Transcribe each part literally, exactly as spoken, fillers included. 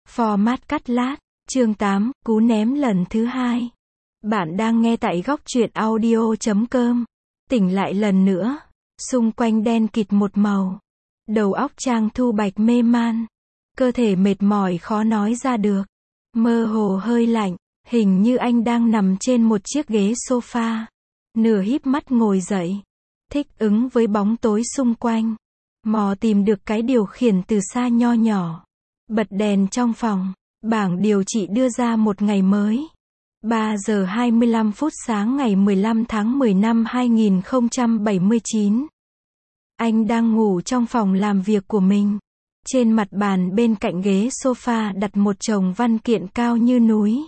Format cắt lát, chương tám, cú ném lần thứ hai. Bạn đang nghe tại góc truyện audio chấm com. Tỉnh lại lần nữa, xung quanh đen kịt một màu. Đầu óc Trang Thu Bạch mê man. Cơ thể mệt mỏi khó nói ra được. Mơ hồ hơi lạnh, hình như anh đang nằm trên một chiếc ghế sofa. Nửa híp mắt ngồi dậy. Thích ứng với bóng tối xung quanh. Mò tìm được cái điều khiển từ xa nho nhỏ. Bật đèn trong phòng. Bảng điều trị đưa ra một ngày mới. ba giờ hai mươi lăm phút sáng ngày mười lăm tháng mười năm hai nghìn không trăm bảy mươi chín. Anh đang ngủ trong phòng làm việc của mình. Trên mặt bàn bên cạnh ghế sofa đặt một chồng văn kiện cao như núi.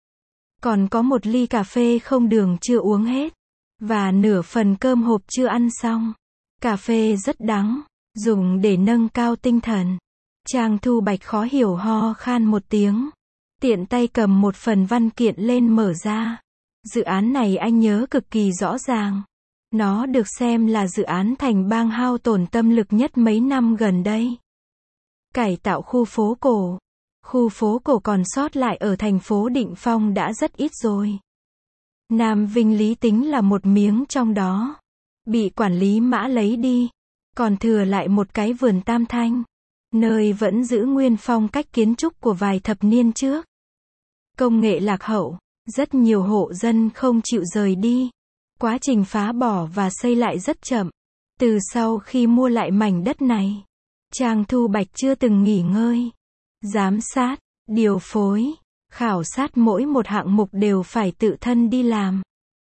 Còn có một ly cà phê không đường chưa uống hết. Và nửa phần cơm hộp chưa ăn xong. Cà phê rất đắng, dùng để nâng cao tinh thần. Trang Thu Bạch khó hiểu ho khan một tiếng. Tiện tay cầm một phần văn kiện lên mở ra. Dự án này anh nhớ cực kỳ rõ ràng. Nó được xem là dự án thành bang hao tổn tâm lực nhất mấy năm gần đây. Cải tạo khu phố cổ. Khu phố cổ còn sót lại ở thành phố Định Phong đã rất ít rồi. Nam Vinh Lý tính là một miếng trong đó. Bị quản lý Mã lấy đi. Còn thừa lại một cái vườn tam thanh. Nơi vẫn giữ nguyên phong cách kiến trúc của vài thập niên trước. Công nghệ lạc hậu, rất nhiều hộ dân không chịu rời đi. Quá trình phá bỏ và xây lại rất chậm. Từ sau khi mua lại mảnh đất này, Trang Thu Bạch chưa từng nghỉ ngơi. Giám sát, điều phối, khảo sát mỗi một hạng mục đều phải tự thân đi làm.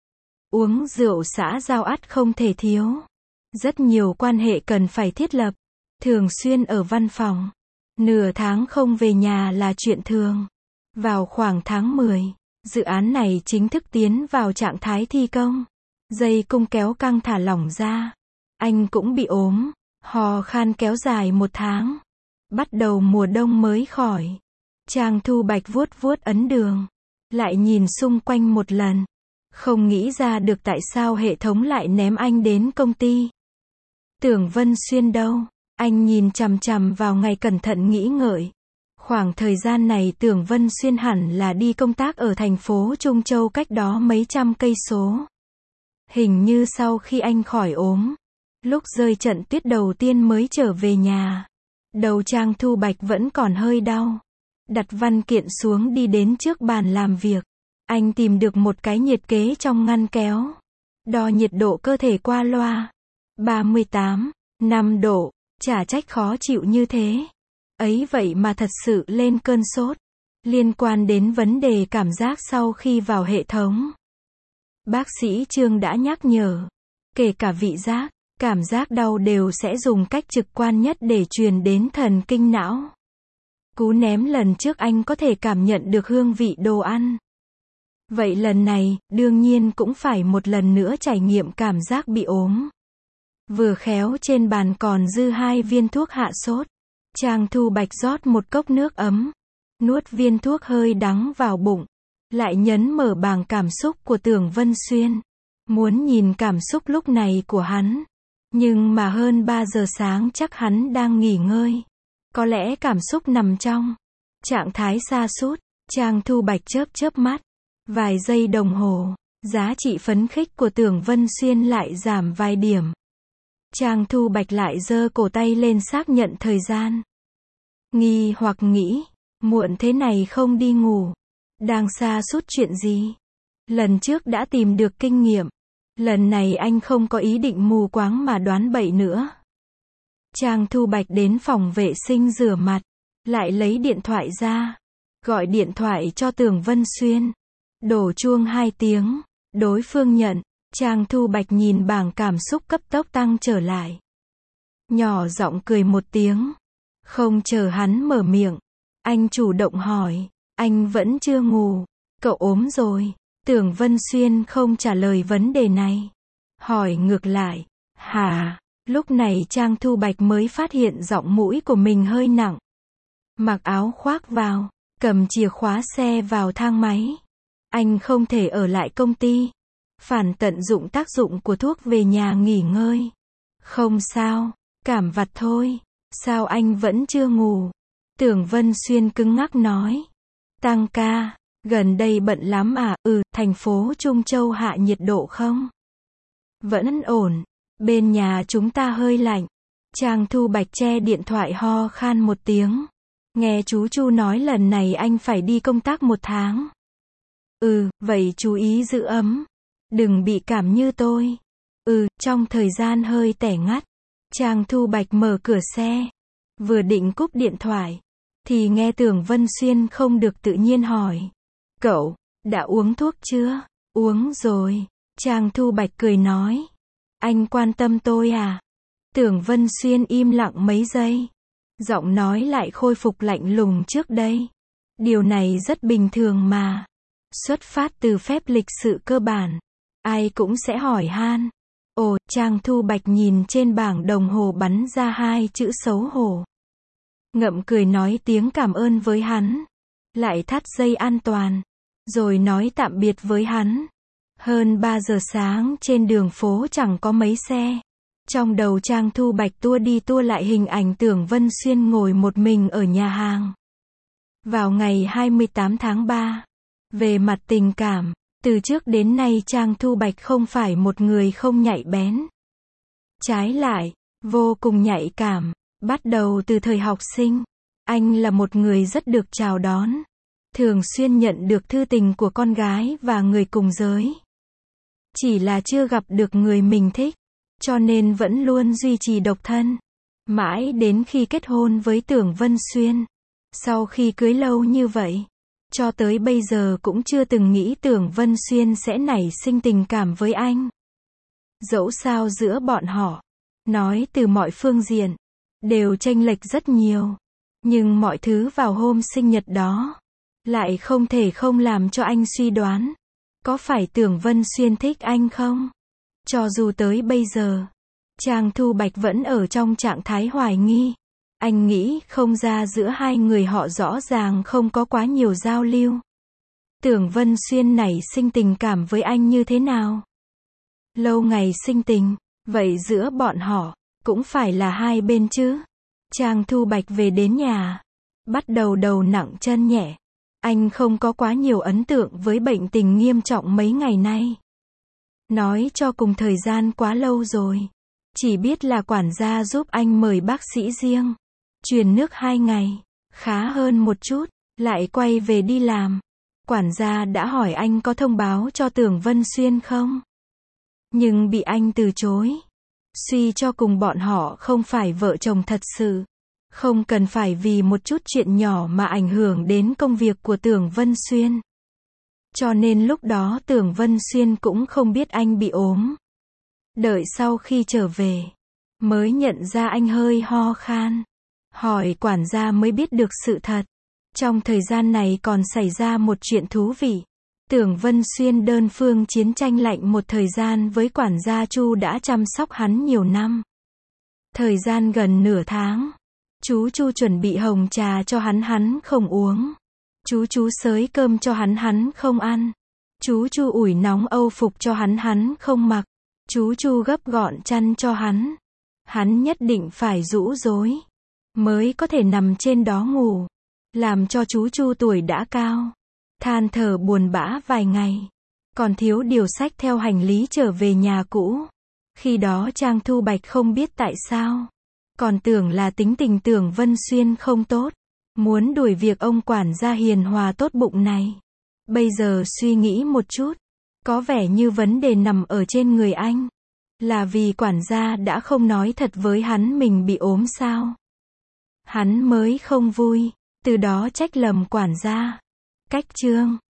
Uống rượu xã giao ắt không thể thiếu. Rất nhiều quan hệ cần phải thiết lập. Thường xuyên ở văn phòng. Nửa tháng không về nhà là chuyện thường. Vào khoảng tháng mười, dự án này chính thức tiến vào trạng thái thi công. Dây cung kéo căng thả lỏng ra. Anh cũng bị ốm, ho khan kéo dài một tháng. Bắt đầu mùa đông mới khỏi. Trang Thu Bạch vuốt vuốt ấn đường. Lại nhìn xung quanh một lần. Không nghĩ ra được tại sao hệ thống lại ném anh đến công ty. Tưởng Vân Xuyên đâu? Anh nhìn chằm chằm vào ngày cẩn thận nghĩ ngợi. Khoảng thời gian này Tưởng Vân Xuyên hẳn là đi công tác ở thành phố Trung Châu cách đó mấy trăm cây số. Hình như sau khi anh khỏi ốm, lúc rơi trận tuyết đầu tiên mới trở về nhà. Đầu Trang Thu Bạch vẫn còn hơi đau. Đặt văn kiện xuống đi đến trước bàn làm việc. Anh tìm được một cái nhiệt kế trong ngăn kéo. Đo nhiệt độ cơ thể qua loa. ba mươi tám, năm độ. Chả trách khó chịu như thế. Ấy vậy mà thật sự lên cơn sốt. Liên quan đến vấn đề cảm giác sau khi vào hệ thống. Bác sĩ Trương đã nhắc nhở. Kể cả vị giác, cảm giác đau đều sẽ dùng cách trực quan nhất để truyền đến thần kinh não. Cú ném lần trước anh có thể cảm nhận được hương vị đồ ăn. Vậy lần này, đương nhiên cũng phải một lần nữa trải nghiệm cảm giác bị ốm. Vừa khéo trên bàn còn dư hai viên thuốc hạ sốt. Trang Thu Bạch rót một cốc nước ấm. Nuốt viên thuốc hơi đắng vào bụng. Lại nhấn mở bảng cảm xúc của Tưởng Vân Xuyên. Muốn nhìn cảm xúc lúc này của hắn. Nhưng mà hơn ba giờ sáng chắc hắn đang nghỉ ngơi. Có lẽ cảm xúc nằm trong trạng thái sa sút. Trang Thu Bạch chớp chớp mắt. Vài giây đồng hồ, giá trị phấn khích của Tưởng Vân Xuyên lại giảm vài điểm. Trang Thu Bạch lại giơ cổ tay lên xác nhận thời gian. Nghi hoặc nghĩ, muộn thế này không đi ngủ. Đang sa sút chuyện gì? Lần trước đã tìm được kinh nghiệm. Lần này anh không có ý định mù quáng mà đoán bậy nữa. Trang Thu Bạch đến phòng vệ sinh rửa mặt. Lại lấy điện thoại ra. Gọi điện thoại cho Tưởng Vân Xuyên. Đổ chuông hai tiếng. Đối phương nhận. Trang Thu Bạch nhìn bảng cảm xúc cấp tốc tăng trở lại. Nhỏ giọng cười một tiếng. Không chờ hắn mở miệng. Anh chủ động hỏi. Anh vẫn chưa ngủ. Cậu ốm rồi. Tưởng Vân Xuyên không trả lời vấn đề này. Hỏi ngược lại. Hả? Lúc này Trang Thu Bạch mới phát hiện giọng mũi của mình hơi nặng. Mặc áo khoác vào. Cầm chìa khóa xe vào thang máy. Anh không thể ở lại công ty. Phản tận dụng tác dụng của thuốc về nhà nghỉ ngơi. Không sao, cảm vặt thôi. Sao anh vẫn chưa ngủ? Tưởng Vân Xuyên cứng ngắc nói. Tăng ca, gần đây bận lắm à? Ừ, thành phố Trung Châu hạ nhiệt độ không? Vẫn ổn, bên nhà chúng ta hơi lạnh. Trang Thu Bạch che điện thoại ho khan một tiếng. Nghe chú Chu nói lần này anh phải đi công tác một tháng. Ừ, vậy chú ý giữ ấm. Đừng bị cảm như tôi. Ừ, trong thời gian hơi tẻ ngắt. Trang Thu Bạch mở cửa xe. Vừa định cúp điện thoại. Thì nghe Tưởng Vân Xuyên không được tự nhiên hỏi. Cậu, đã uống thuốc chưa? Uống rồi. Trang Thu Bạch cười nói. Anh quan tâm tôi à? Tưởng Vân Xuyên im lặng mấy giây. Giọng nói lại khôi phục lạnh lùng trước đây. Điều này rất bình thường mà. Xuất phát từ phép lịch sự cơ bản. Ai cũng sẽ hỏi han. Ồ, Trang Thu Bạch nhìn trên bảng đồng hồ bắn ra hai chữ xấu hổ. Ngậm cười nói tiếng cảm ơn với hắn. Lại thắt dây an toàn. Rồi nói tạm biệt với hắn. Hơn ba giờ sáng trên đường phố chẳng có mấy xe. Trong đầu Trang Thu Bạch tua đi tua lại hình ảnh Tưởng Vân Xuyên ngồi một mình ở nhà hàng. Vào ngày hai mươi tám tháng ba. Về mặt tình cảm, từ trước đến nay Trang Thu Bạch không phải một người không nhạy bén. Trái lại, vô cùng nhạy cảm. Bắt đầu từ thời học sinh, anh là một người rất được chào đón. Thường xuyên nhận được thư tình của con gái và người cùng giới. Chỉ là chưa gặp được người mình thích, cho nên vẫn luôn duy trì độc thân. Mãi đến khi kết hôn với Tưởng Vân Xuyên. Sau khi cưới lâu như vậy, cho tới bây giờ cũng chưa từng nghĩ Tưởng Vân Xuyên sẽ nảy sinh tình cảm với anh. Dẫu sao giữa bọn họ, nói từ mọi phương diện, đều chênh lệch rất nhiều. Nhưng mọi thứ vào hôm sinh nhật đó, lại không thể không làm cho anh suy đoán. Có phải Tưởng Vân Xuyên thích anh không? Cho dù tới bây giờ, Trang Thu Bạch vẫn ở trong trạng thái hoài nghi. Anh nghĩ không ra giữa hai người họ rõ ràng không có quá nhiều giao lưu. Tưởng Vân Xuyên nảy sinh tình cảm với anh như thế nào? Lâu ngày sinh tình, vậy giữa bọn họ, cũng phải là hai bên chứ. Trang Thu Bạch về đến nhà, bắt đầu đầu nặng chân nhẹ. Anh không có quá nhiều ấn tượng với bệnh tình nghiêm trọng mấy ngày nay. Nói cho cùng thời gian quá lâu rồi. Chỉ biết là quản gia giúp anh mời bác sĩ riêng. Truyền nước hai ngày, khá hơn một chút, lại quay về đi làm. Quản gia đã hỏi anh có thông báo cho Tưởng Vân Xuyên không? Nhưng bị anh từ chối. Suy cho cùng bọn họ không phải vợ chồng thật sự. Không cần phải vì một chút chuyện nhỏ mà ảnh hưởng đến công việc của Tưởng Vân Xuyên. Cho nên lúc đó Tưởng Vân Xuyên cũng không biết anh bị ốm. Đợi sau khi trở về, mới nhận ra anh hơi ho khan. Hỏi quản gia mới biết được sự thật. Trong thời gian này còn xảy ra một chuyện thú vị. Tưởng Vân Xuyên đơn phương chiến tranh lạnh một thời gian với quản gia Chu đã chăm sóc hắn nhiều năm. Thời gian gần nửa tháng. Chú Chu chuẩn bị hồng trà cho hắn hắn không uống. Chú chú xới cơm cho hắn hắn không ăn. Chú Chu ủi nóng âu phục cho hắn hắn không mặc. Chú Chu gấp gọn chăn cho hắn. Hắn nhất định phải rũ rối. Mới có thể nằm trên đó ngủ. Làm cho chú Chu tuổi đã cao. Than thở buồn bã vài ngày. Còn thiếu điều xách theo hành lý trở về nhà cũ. Khi đó Trang Thu Bạch không biết tại sao. Còn tưởng là tính tình Tưởng Vân Xuyên không tốt. Muốn đuổi việc ông quản gia hiền hòa tốt bụng này. Bây giờ suy nghĩ một chút. Có vẻ như vấn đề nằm ở trên người anh. Là vì quản gia đã không nói thật với hắn mình bị ốm sao. Hắn mới không vui. Từ đó trách lầm quản gia. Cách chương